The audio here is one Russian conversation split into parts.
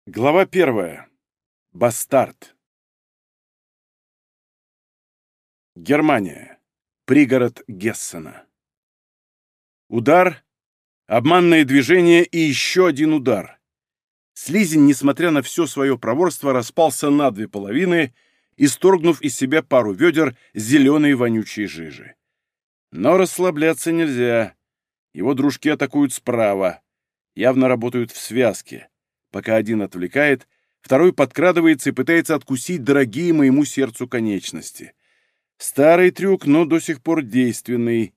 Глава 1. Бастард. Германия. Пригород Гессена. Удар, обманное движение и еще один удар. Слизень, несмотря на все свое проворство, распался на две половины, исторгнув из себя пару ведер зеленой вонючей жижи. Но расслабляться нельзя. Его дружки атакуют справа, явно работают в связке. Пока один отвлекает, второй подкрадывается и пытается откусить дорогие моему сердцу конечности. Старый трюк, но до сих пор действенный.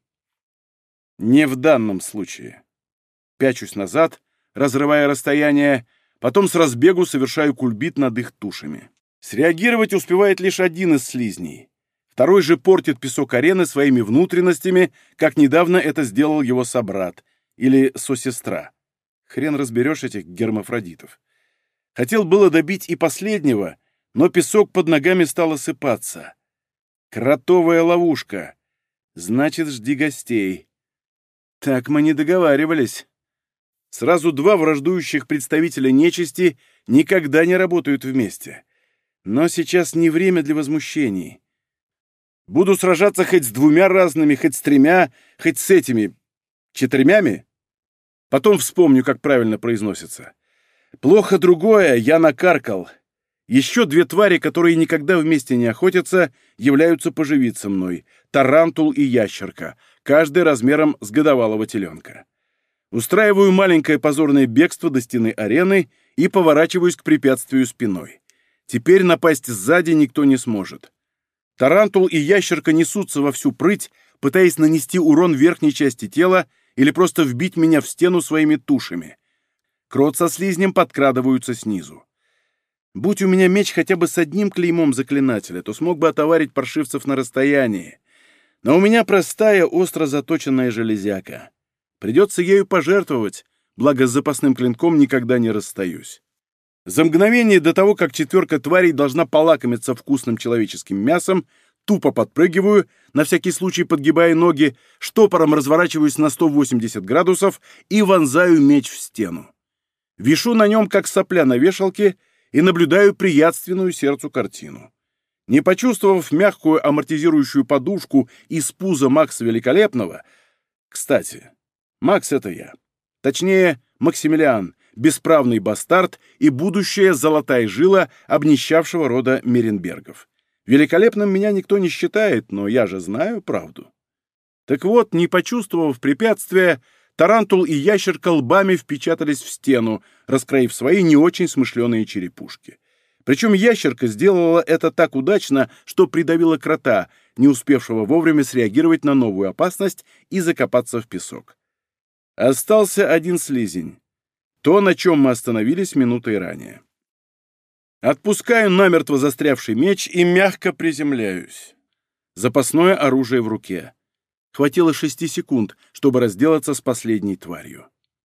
Не в данном случае. Пячусь назад, разрывая расстояние, потом с разбегу совершаю кульбит над их тушами. Среагировать успевает лишь один из слизней. Второй же портит песок арены своими внутренностями, как недавно это сделал его собрат или сосестра. Хрен разберешь этих гермафродитов. Хотел было добить и последнего, но песок под ногами стал осыпаться. Кротовая ловушка. Значит, жди гостей. Так мы не договаривались. Сразу два враждующих представителя нечисти никогда не работают вместе. Но сейчас не время для возмущений. Буду сражаться хоть с двумя разными, хоть с тремя, хоть с этими... четырьмями? Потом вспомню, как правильно произносится. Плохо другое, я накаркал. Еще две твари, которые никогда вместе не охотятся, являются поживиться мной. Тарантул и ящерка, каждый размером с годовалого теленка. Устраиваю маленькое позорное бегство до стены арены и поворачиваюсь к препятствию спиной. Теперь напасть сзади никто не сможет. Тарантул и ящерка несутся во всю прыть, пытаясь нанести урон верхней части тела или просто вбить меня в стену своими тушами. Крот со слизнем подкрадываются снизу. Будь у меня меч хотя бы с одним клеймом заклинателя, то смог бы отоварить паршивцев на расстоянии. Но у меня простая, остро заточенная железяка. Придется ею пожертвовать, благо с запасным клинком никогда не расстаюсь. За мгновение до того, как четверка тварей должна полакомиться вкусным человеческим мясом, тупо подпрыгиваю, на всякий случай подгибая ноги, штопором разворачиваюсь на 180 градусов и вонзаю меч в стену. Вишу на нем, как сопля на вешалке, и наблюдаю приятственную сердцу картину. Не почувствовав мягкую амортизирующую подушку из пуза Макса Великолепного... Кстати, Макс — это я. Точнее, Максимилиан, бесправный бастард и будущая золотая жила обнищавшего рода Меренбергов. Великолепным меня никто не считает, но я же знаю правду. Так вот, не почувствовав препятствия, тарантул и ящерка лбами впечатались в стену, раскроив свои не очень смышленые черепушки. Причем ящерка сделала это так удачно, что придавила крота, не успевшего вовремя среагировать на новую опасность и закопаться в песок. Остался один слизень. То, на чем мы остановились минутой ранее. Отпускаю намертво застрявший меч и мягко приземляюсь. Запасное оружие в руке. Хватило 6 секунд, чтобы разделаться с последней тварью.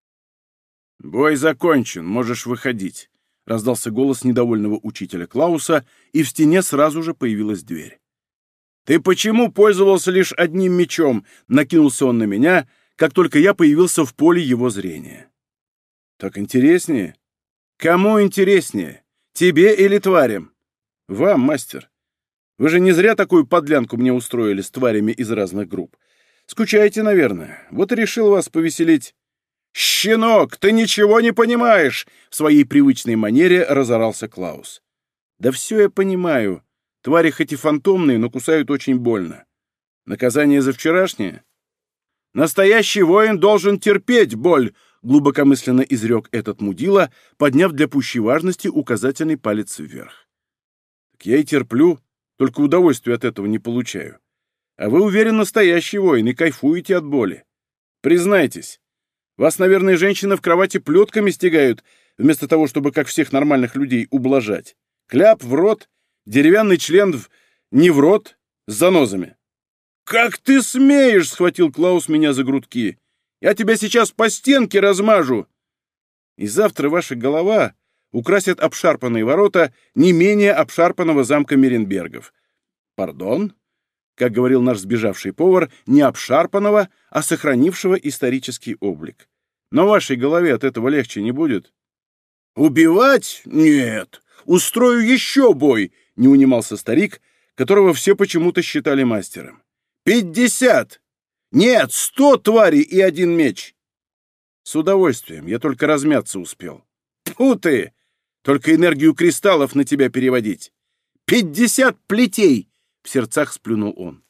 «Бой закончен, можешь выходить», — раздался голос недовольного учителя Клауса, и в стене сразу же появилась дверь. «Ты почему пользовался лишь одним мечом?» — накинулся он на меня, как только я появился в поле его зрения. «Так интереснее?» «Кому интереснее? Тебе или тварям?» «Вам, мастер. Вы же не зря такую подлянку мне устроили с тварями из разных групп. Скучаете, наверное. Вот и решил вас повеселить». «Щенок, ты ничего не понимаешь!» — в своей привычной манере разорался Клаус. «Да все я понимаю. Твари хоть и фантомные, но кусают очень больно. Наказание за вчерашнее?» «Настоящий воин должен терпеть боль!» — глубокомысленно изрек этот мудила, подняв для пущей важности указательный палец вверх. «Так я и терплю, только удовольствия от этого не получаю. А вы, уверен, настоящий воин и кайфуете от боли. Признайтесь, вас, наверное, женщины в кровати плетками стягают, вместо того, чтобы, как всех нормальных людей, ублажать. Кляп в рот, деревянный член не в рот, с занозами». «Как ты смеешь!» — схватил Клаус меня за грудки. «Я тебя сейчас по стенке размажу!» «И завтра ваша голова украсит обшарпанные ворота не менее обшарпанного замка Меренбергов». «Пардон?» — как говорил наш сбежавший повар, не обшарпанного, а сохранившего исторический облик. «Но вашей голове от этого легче не будет». «Убивать? Нет. Устрою еще бой!» — не унимался старик, которого все почему-то считали мастером. 50! Нет, 100 тварей и 1 меч!» «С удовольствием, я только размяться успел». «Тьфу ты! Только энергию кристаллов на тебя переводить! 50 плетей!» — в сердцах сплюнул он.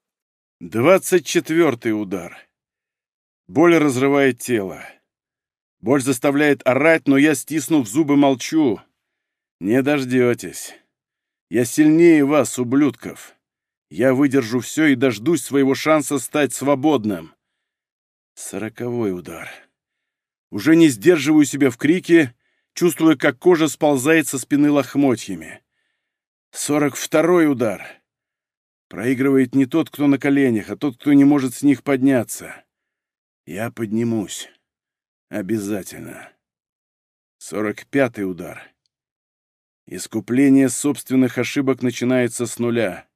24-й удар. Боль разрывает тело. Боль заставляет орать, но я, стиснув зубы, молчу. Не дождетесь. Я сильнее вас, ублюдков. Я выдержу все и дождусь своего шанса стать свободным. 40-й удар. Уже не сдерживаю себя в крике, чувствуя, как кожа сползает со спины лохмотьями. 42-й удар. Проигрывает не тот, кто на коленях, а тот, кто не может с них подняться. Я поднимусь. Обязательно. 45-й удар. Искупление собственных ошибок начинается с нуля.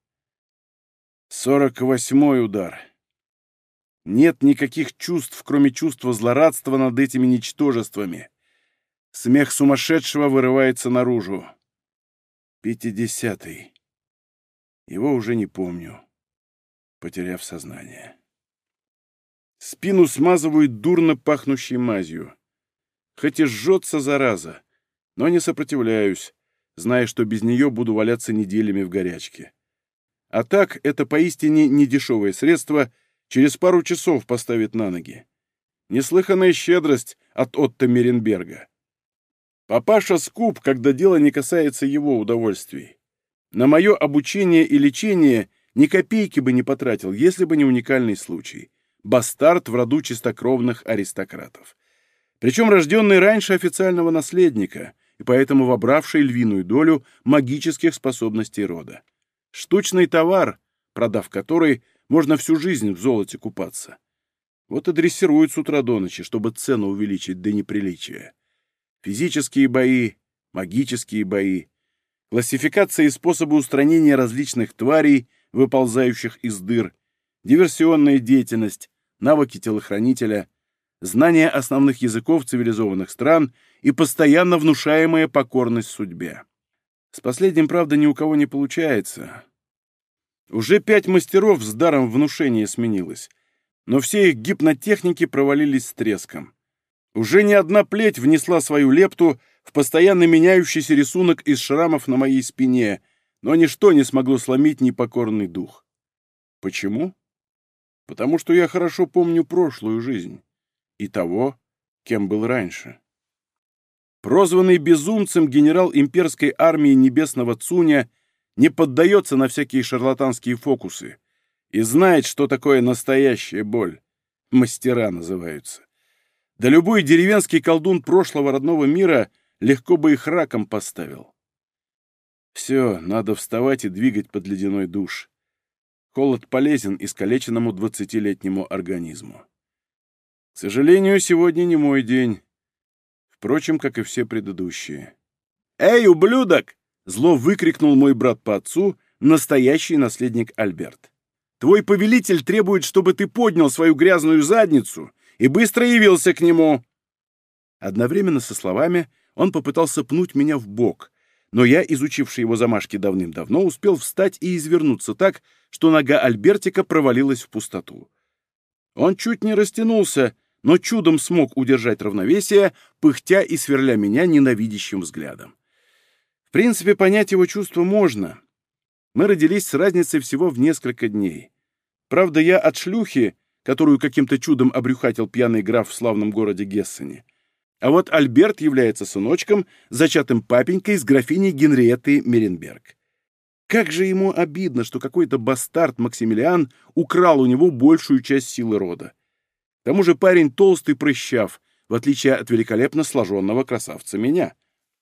48-й удар. Нет никаких чувств, кроме чувства злорадства над этими ничтожествами. Смех сумасшедшего вырывается наружу. 50-й. Его уже не помню, потеряв сознание. Спину смазывают дурно пахнущей мазью. Хоть и жжется, зараза, но не сопротивляюсь, зная, что без нее буду валяться неделями в горячке. А так, это поистине недешевое средство через пару часов поставит на ноги. Неслыханная щедрость от Отто Меренберга. Папаша скуп, когда дело не касается его удовольствий. На мое обучение и лечение ни копейки бы не потратил, если бы не уникальный случай. Бастард в роду чистокровных аристократов. Причем рожденный раньше официального наследника, и поэтому вобравший львиную долю магических способностей рода. Штучный товар, продав который, можно всю жизнь в золоте купаться. Вот и дрессируют с утра до ночи, чтобы цену увеличить до неприличия. Физические бои, магические бои, классификация и способы устранения различных тварей, выползающих из дыр, диверсионная деятельность, навыки телохранителя, знание основных языков цивилизованных стран и постоянно внушаемая покорность судьбе. С последним, правда, ни у кого не получается. Уже 5 мастеров с даром внушения сменилось, но все их гипнотехники провалились с треском. Уже не одна плеть внесла свою лепту в постоянно меняющийся рисунок из шрамов на моей спине, но ничто не смогло сломить непокорный дух. Почему? Потому что я хорошо помню прошлую жизнь и того, кем был раньше. Прозванный безумцем генерал имперской армии Небесного Цуня не поддается на всякие шарлатанские фокусы и знает, что такое настоящая боль. Мастера называются. Да любой деревенский колдун прошлого родного мира легко бы их раком поставил. Все, надо вставать и двигать под ледяной душ. Холод полезен искалеченному 20-летнему организму. К сожалению, сегодня не мой день. Впрочем, как и все предыдущие. «Эй, ублюдок!» — зло выкрикнул мой брат по отцу, настоящий наследник Альберт. «Твой повелитель требует, чтобы ты поднял свою грязную задницу и быстро явился к нему!» Одновременно со словами он попытался пнуть меня в бок, но я, изучивший его замашки давным-давно, успел встать и извернуться так, что нога Альбертика провалилась в пустоту. Он чуть не растянулся, но чудом смог удержать равновесие, пыхтя и сверля меня ненавидящим взглядом. В принципе, понять его чувства можно. Мы родились с разницей всего в несколько дней. Правда, я от шлюхи, которую каким-то чудом обрюхатил пьяный граф в славном городе Гессене. А вот Альберт является сыночком, зачатым папенькой с графиней Генриеттой Меренберг. Как же ему обидно, что какой-то бастард Максимилиан украл у него большую часть силы рода. К тому же парень толстый прыщав, в отличие от великолепно сложенного красавца меня.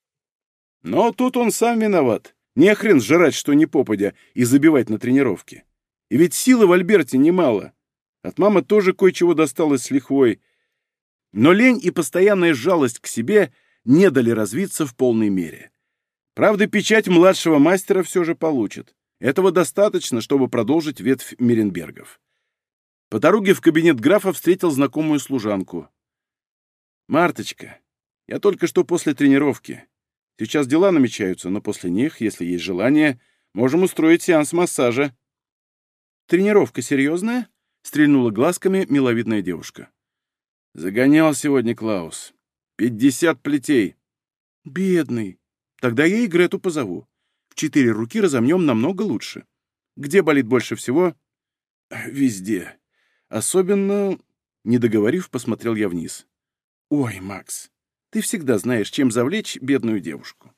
Но тут он сам виноват. Не хрен жрать, что ни попадя, и забивать на тренировке. И ведь силы в Альберте немало. От мамы тоже кое-чего досталось с лихвой. Но лень и постоянная жалость к себе не дали развиться в полной мере. Правда, печать младшего мастера все же получит. Этого достаточно, чтобы продолжить ветвь Меренбергов. По дороге в кабинет графа встретил знакомую служанку. «Марточка, Я только что после тренировки. Сейчас дела намечаются, но после них, если есть желание, можем устроить сеанс массажа». «Тренировка серьезная?» — стрельнула глазками миловидная девушка. «Загонял сегодня Клаус. 50 плетей». «Бедный. Тогда я и Грету позову. В 4 руки разомнем намного лучше. Где болит больше всего?» «Везде. Особенно...» Не договорив, посмотрел я вниз. «Ой, Макс, ты всегда знаешь, чем завлечь бедную девушку».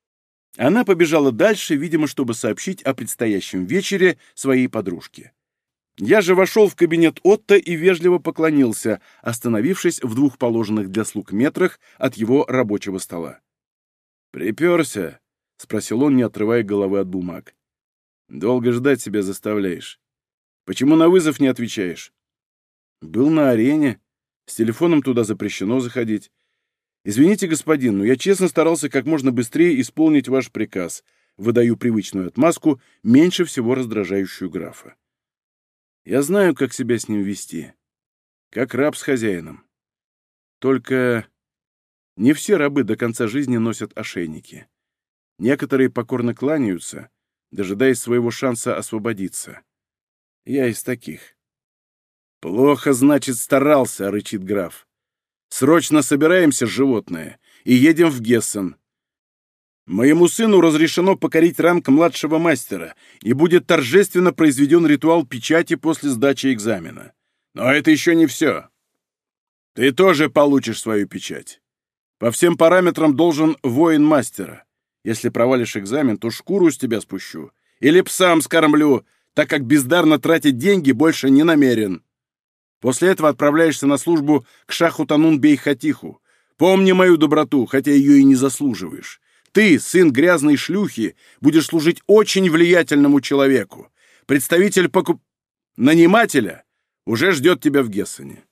Она побежала дальше, видимо, чтобы сообщить о предстоящем вечере своей подружке. Я же вошел в кабинет Отто и вежливо поклонился, остановившись в 2 положенных для слуг метрах от его рабочего стола. «Приперся?» — спросил он, не отрывая головы от бумаг. «Долго ждать себя заставляешь. Почему на вызов не отвечаешь?» «Был на арене. С телефоном туда запрещено заходить. Извините, господин, но я честно старался как можно быстрее исполнить ваш приказ. Выдаю привычную отмазку, меньше всего раздражающую графа. Я знаю, как себя с ним вести. Как раб с хозяином. Только не все рабы до конца жизни носят ошейники. Некоторые покорно кланяются, дожидаясь своего шанса освободиться. Я из таких». «Плохо, значит, старался», — рычит граф. «Срочно собираемся, животное, и едем в Гессен. Моему сыну разрешено покорить ранг младшего мастера, и будет торжественно произведен ритуал печати после сдачи экзамена. Но это еще не все. Ты тоже получишь свою печать. По всем параметрам должен воин мастера. Если провалишь экзамен, то шкуру с тебя спущу. Или псам скормлю, так как бездарно тратить деньги больше не намерен. После этого отправляешься на службу к Шаху-Танун-Бей-Хатиху. Помни мою доброту, хотя ее и не заслуживаешь. Ты, сын грязной шлюхи, будешь служить очень влиятельному человеку. Представитель нанимателя уже ждет тебя в Гессене».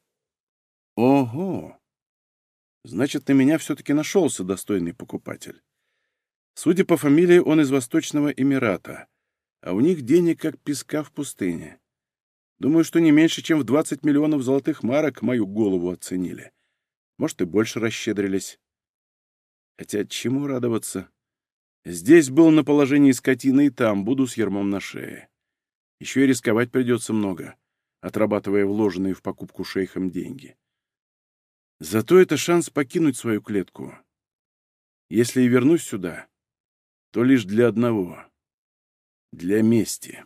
«Ого! Значит, на меня все-таки нашелся достойный покупатель. Судя по фамилии, он из Восточного Эмирата, а у них денег как песка в пустыне. Думаю, что не меньше, чем в 20 миллионов золотых марок мою голову оценили. Может, и больше расщедрились. Хотя чему радоваться? Здесь был на положении скотины, и там буду с ярмом на шее. Еще и рисковать придется много, отрабатывая вложенные в покупку шейхом деньги. Зато это шанс покинуть свою клетку. Если и вернусь сюда, то лишь для одного — для мести.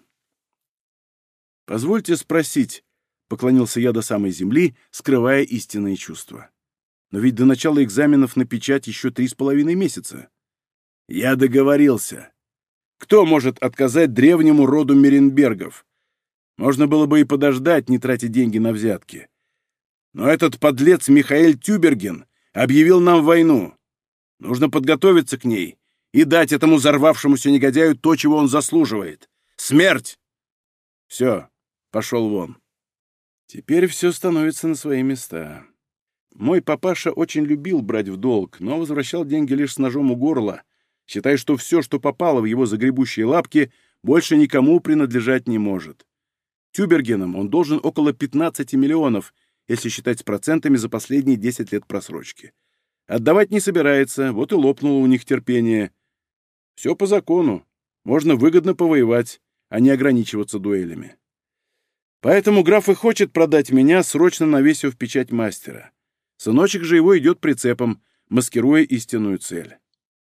«Позвольте спросить», — поклонился я до самой земли, скрывая истинные чувства. «Но ведь до начала экзаменов на печать еще 3,5 месяца». «Я договорился. Кто может отказать древнему роду Меренбергов? Можно было бы и подождать, не тратя деньги на взятки. Но этот подлец Михаэль Тюберген объявил нам войну. Нужно подготовиться к ней и дать этому взорвавшемуся негодяю то, чего он заслуживает. Смерть! Все, пошел вон». Теперь все становится на свои места. Мой папаша очень любил брать в долг, но возвращал деньги лишь с ножом у горла, считая, что все, что попало в его загребущие лапки, больше никому принадлежать не может. Тюбергенам он должен около 15 миллионов, если считать с процентами за последние 10 лет просрочки. Отдавать не собирается, вот и лопнуло у них терпение. Все по закону. Можно выгодно повоевать, а не ограничиваться дуэлями. Поэтому граф и хочет продать меня, срочно навесив печать мастера. Сыночек же его идет прицепом, маскируя истинную цель.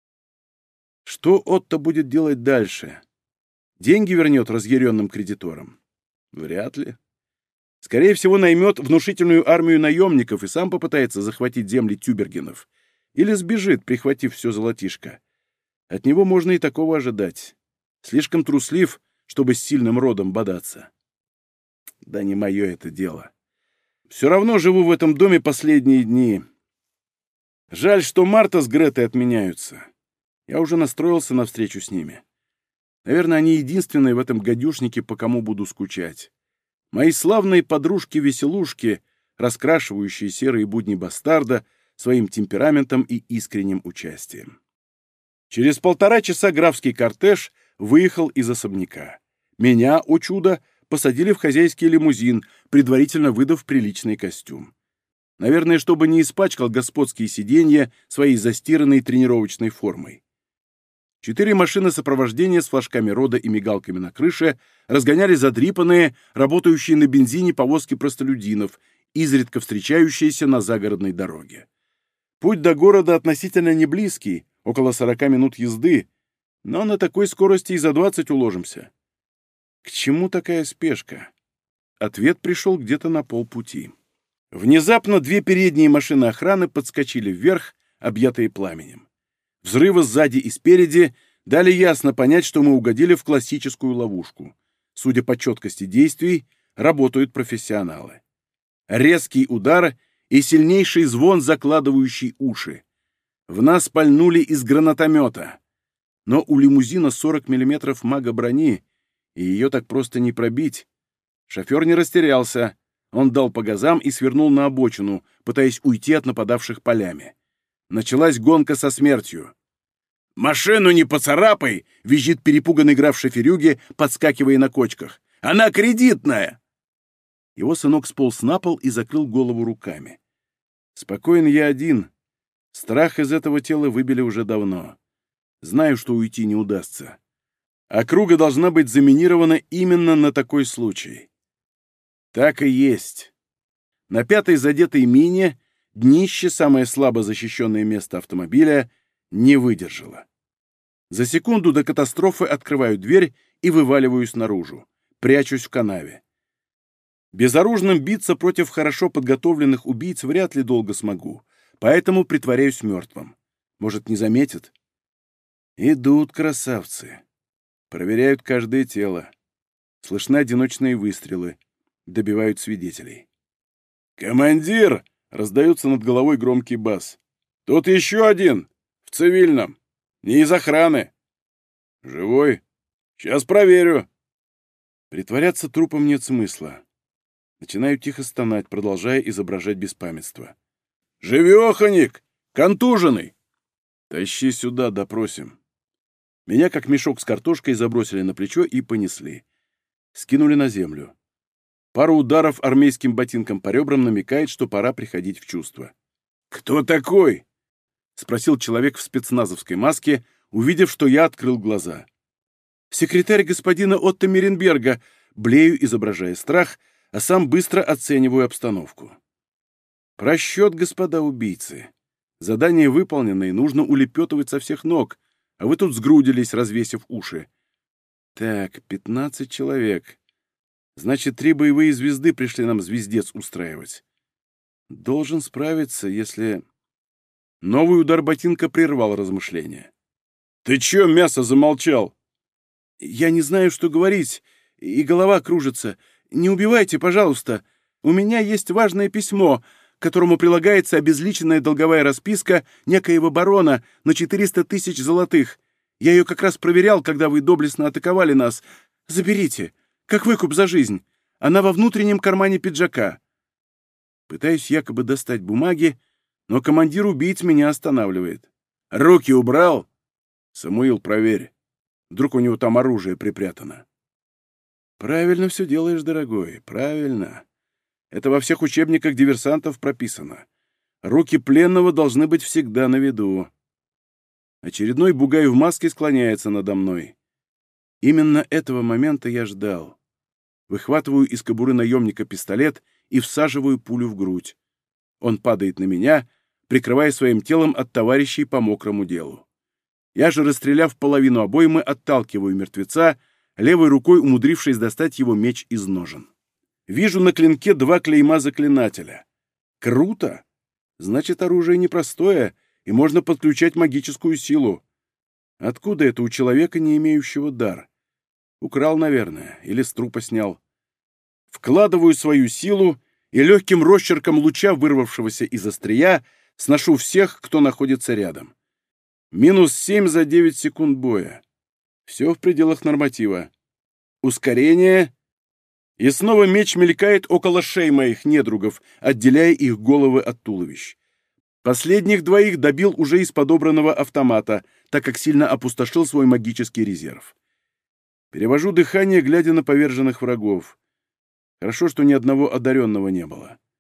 Что Отто будет делать дальше? Деньги вернет разъяренным кредиторам? Вряд ли. Скорее всего, наймет внушительную армию наемников и сам попытается захватить земли Тюбергенов. Или сбежит, прихватив все золотишко. От него можно и такого ожидать. Слишком труслив, чтобы с сильным родом бодаться. Да не мое это дело. Все равно живу в этом доме последние дни. Жаль, что Марта с Гретой отменяются. Я уже настроился на встречу с ними. Наверное, они единственные в этом гадюшнике, по кому буду скучать. Мои славные подружки-веселушки, раскрашивающие серые будни бастарда своим темпераментом и искренним участием. Через 1,5 часа графский кортеж выехал из особняка. Меня, о чудо, посадили в хозяйский лимузин, предварительно выдав приличный костюм. Наверное, чтобы не испачкал господские сиденья своей застиранной тренировочной формой. 4 машины сопровождения с флажками рода и мигалками на крыше разгоняли задрипанные, работающие на бензине повозки простолюдинов, изредка встречающиеся на загородной дороге. Путь до города относительно не близкий, около 40 минут езды, но на такой скорости и за 20 уложимся. К чему такая спешка? Ответ пришел где-то на полпути. Внезапно 2 передние машины охраны подскочили вверх, объятые пламенем. Взрывы сзади и спереди дали ясно понять, что мы угодили в классическую ловушку. Судя по четкости действий, работают профессионалы. Резкий удар и сильнейший звон, закладывающий уши. В нас пальнули из гранатомета. Но у лимузина 40 мм мага-брони, и ее так просто не пробить. Шофер не растерялся. Он дал по газам и свернул на обочину, пытаясь уйти от нападавших полями. Началась гонка со смертью. «Машину не поцарапай!» — визжит перепуганный граф Шоферюги, подскакивая на кочках. «Она кредитная!» Его сынок сполз на пол и закрыл голову руками. «Спокоен я один. Страх из этого тела выбили уже давно. Знаю, что уйти не удастся. Округа должна быть заминирована именно на такой случай». Так и есть. На 5-й задетой мине днище, самое слабо защищенное место автомобиля, не выдержало. За секунду до катастрофы открываю дверь и вываливаюсь наружу. Прячусь в канаве. Безоружным биться против хорошо подготовленных убийц вряд ли долго смогу, поэтому притворяюсь мертвым. Может, не заметят? Идут красавцы. Проверяют каждое тело. Слышны одиночные выстрелы. Добивают свидетелей. «Командир!» — раздается над головой громкий бас. «Тут еще один! В цивильном! Не из охраны!» «Живой? Сейчас проверю!» Притворяться трупом нет смысла. Начинаю тихо стонать, продолжая изображать беспамятство. «Живеханик! Контуженный!» «Тащи сюда, допросим!» Меня, как мешок с картошкой, забросили на плечо и понесли. Скинули на землю. Пару ударов армейским ботинком по ребрам намекает, что пора приходить в чувство. «Кто такой?» — спросил человек в спецназовской маске, увидев, что я открыл глаза. «Секретарь господина Отто Миренберга», блею, изображая страх, а сам быстро оцениваю обстановку. «Просчет, господа убийцы. Задание выполнено, и нужно улепетывать со всех ног, а вы тут сгрудились, развесив уши. Так, 15 человек. Значит, 3 боевые звезды пришли нам звездец устраивать. Должен справиться, если...» Новый удар ботинка прервал размышления. «Ты чё, мясо, замолчал?» «Я не знаю, что говорить, и голова кружится. Не убивайте, пожалуйста. У меня есть важное письмо, к которому прилагается обезличенная долговая расписка некоего барона на 400 тысяч золотых. Я ее как раз проверял, когда вы доблестно атаковали нас. Заберите. Как выкуп за жизнь. Она во внутреннем кармане пиджака». Пытаюсь якобы достать бумаги, но командир убийц меня останавливает. «Руки убрал?» «Самуил, проверь. Вдруг у него там оружие припрятано». «Правильно все делаешь, дорогой, правильно. Это во всех учебниках диверсантов прописано. Руки пленного должны быть всегда на виду». Очередной бугай в маске склоняется надо мной. Именно этого момента я ждал. Выхватываю из кобуры наемника пистолет и всаживаю пулю в грудь. Он падает на меня, прикрывая своим телом от товарищей по мокрому делу. Я же, расстреляв половину обоймы, отталкиваю мертвеца, левой рукой умудрившись достать его меч из ножен. Вижу на клинке 2 клейма заклинателя. Круто! Значит, оружие непростое, и можно подключать магическую силу. Откуда это у человека, не имеющего дар? Украл, наверное, или с трупа снял. Вкладываю свою силу и легким росчерком луча, вырвавшегося из острия, сношу всех, кто находится рядом. -7 за 9 секунд боя. Все в пределах норматива. Ускорение. И снова меч мелькает около шеи моих недругов, отделяя их головы от туловищ. Последних 2 добил уже из подобранного автомата, так как сильно опустошил свой магический резерв. Перевожу дыхание, глядя на поверженных врагов. Хорошо, что ни одного одаренного не было.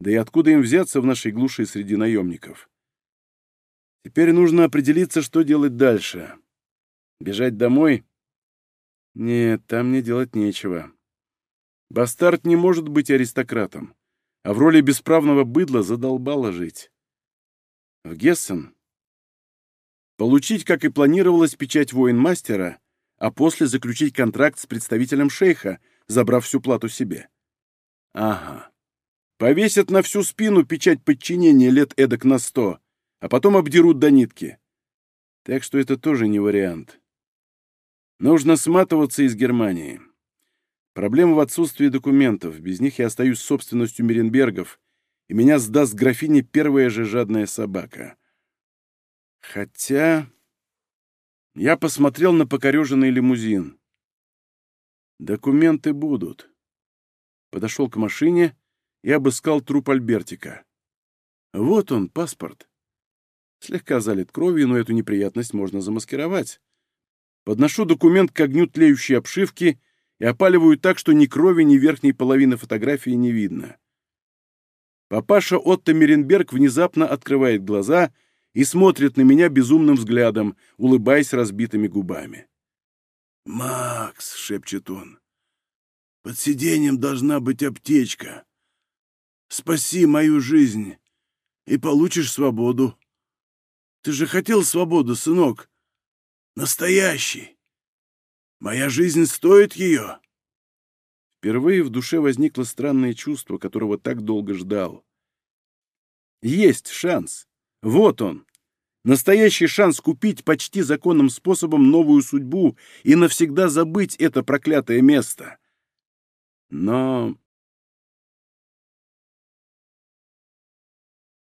Да и откуда им взяться в нашей глуши среди наемников? Теперь нужно определиться, что делать дальше. Бежать домой? Нет, там мне делать нечего. Бастард не может быть аристократом, а в роли бесправного быдла задолбало жить. В Гессен? Получить, как и планировалось, печать воин-мастера, а после заключить контракт с представителем шейха, забрав всю плату себе. Ага. Повесят на всю спину печать подчинения лет эдак на 100, а потом обдерут до нитки. Так что это тоже не вариант. Нужно сматываться из Германии. Проблема в отсутствии документов. Без них я остаюсь собственностью Меренбергов, и меня сдаст графине первая же жадная собака. Хотя... Я посмотрел на покореженный лимузин. Документы будут. Подошел к машине и обыскал труп Альбертика. Вот он, паспорт. Слегка залит кровью, но эту неприятность можно замаскировать. Подношу документ к огню тлеющей обшивки и опаливаю так, что ни крови, ни верхней половины фотографии не видно. Папаша Отто Меренберг внезапно открывает глаза и смотрит на меня безумным взглядом, улыбаясь разбитыми губами. «Макс», — шепчет он, — «под сиденьем должна быть аптечка. Спаси мою жизнь, и получишь свободу. Ты же хотел свободу, сынок. Настоящий. Моя жизнь стоит ее». Впервые в душе возникло странное чувство, которого так долго ждал. Есть шанс. Вот он. Настоящий шанс купить почти законным способом новую судьбу и навсегда забыть это проклятое место. Но